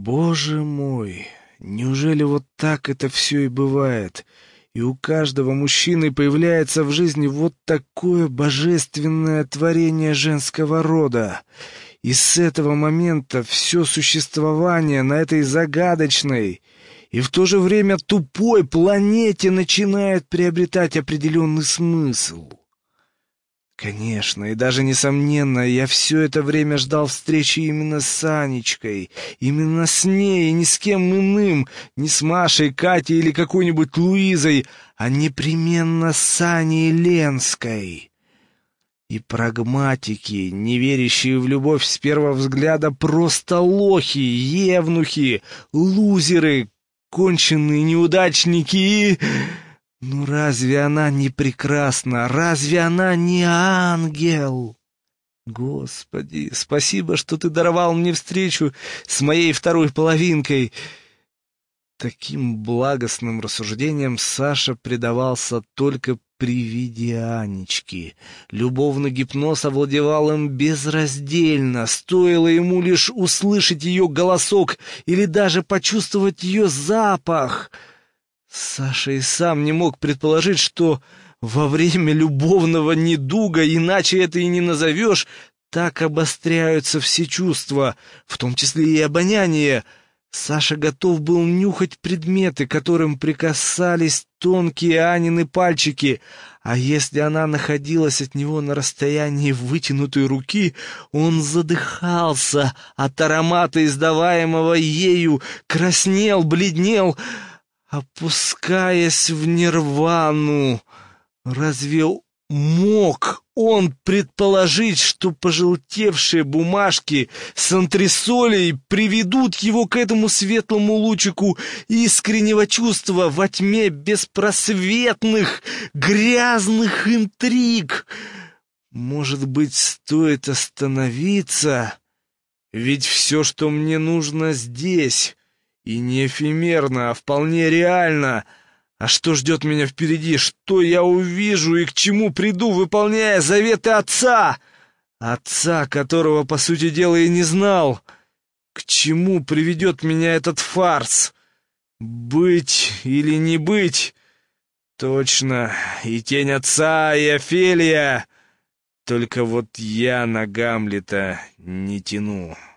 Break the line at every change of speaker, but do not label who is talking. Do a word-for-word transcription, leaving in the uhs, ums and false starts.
Боже мой, неужели вот так это все и бывает? И у каждого мужчины появляется в жизни вот такое божественное творение женского рода. И с этого момента все существование на этой загадочной и в то же время тупой планете начинает приобретать определенный смысл. Конечно, и даже несомненно, я все это время ждал встречи именно с Анечкой, именно с ней, и ни с кем иным, не с Машей, Катей или какой-нибудь Луизой, а непременно с Аней Ленской. И прагматики, не верящие в любовь с первого взгляда, просто лохи, евнухи, лузеры, конченые неудачники и... Ну разве она не прекрасна? Разве она не ангел? Господи, спасибо, что ты даровал мне встречу с моей второй половинкой. Таким благостным рассуждениям Саша предавался только при виде Анечки. Любовный гипноз овладевал им безраздельно, стоило ему лишь услышать ее голосок или даже почувствовать ее запах. Саша и сам не мог предположить, что во время любовного недуга, иначе это и не назовешь, так обостряются все чувства, в том числе и обоняние. Саша готов был нюхать предметы, которым прикасались тонкие Анины пальчики, а если она находилась от него на расстоянии вытянутой руки, он задыхался от аромата, издаваемого ею, краснел, бледнел, опускаясь в нирвану. Разве мог он предположить, что пожелтевшие бумажки с антресолей приведут его к этому светлому лучику искреннего чувства во тьме беспросветных, грязных интриг? Может быть, стоит остановиться? Ведь все, что мне нужно здесь... И не эфемерно, а вполне реально. А что ждет меня впереди? Что я увижу и к чему приду, выполняя заветы отца? Отца, которого, по сути дела, и не знал. К чему приведет меня этот фарс? Быть или не быть? Точно, и тень отца, и Офелия. Только вот я на Гамлета не тяну.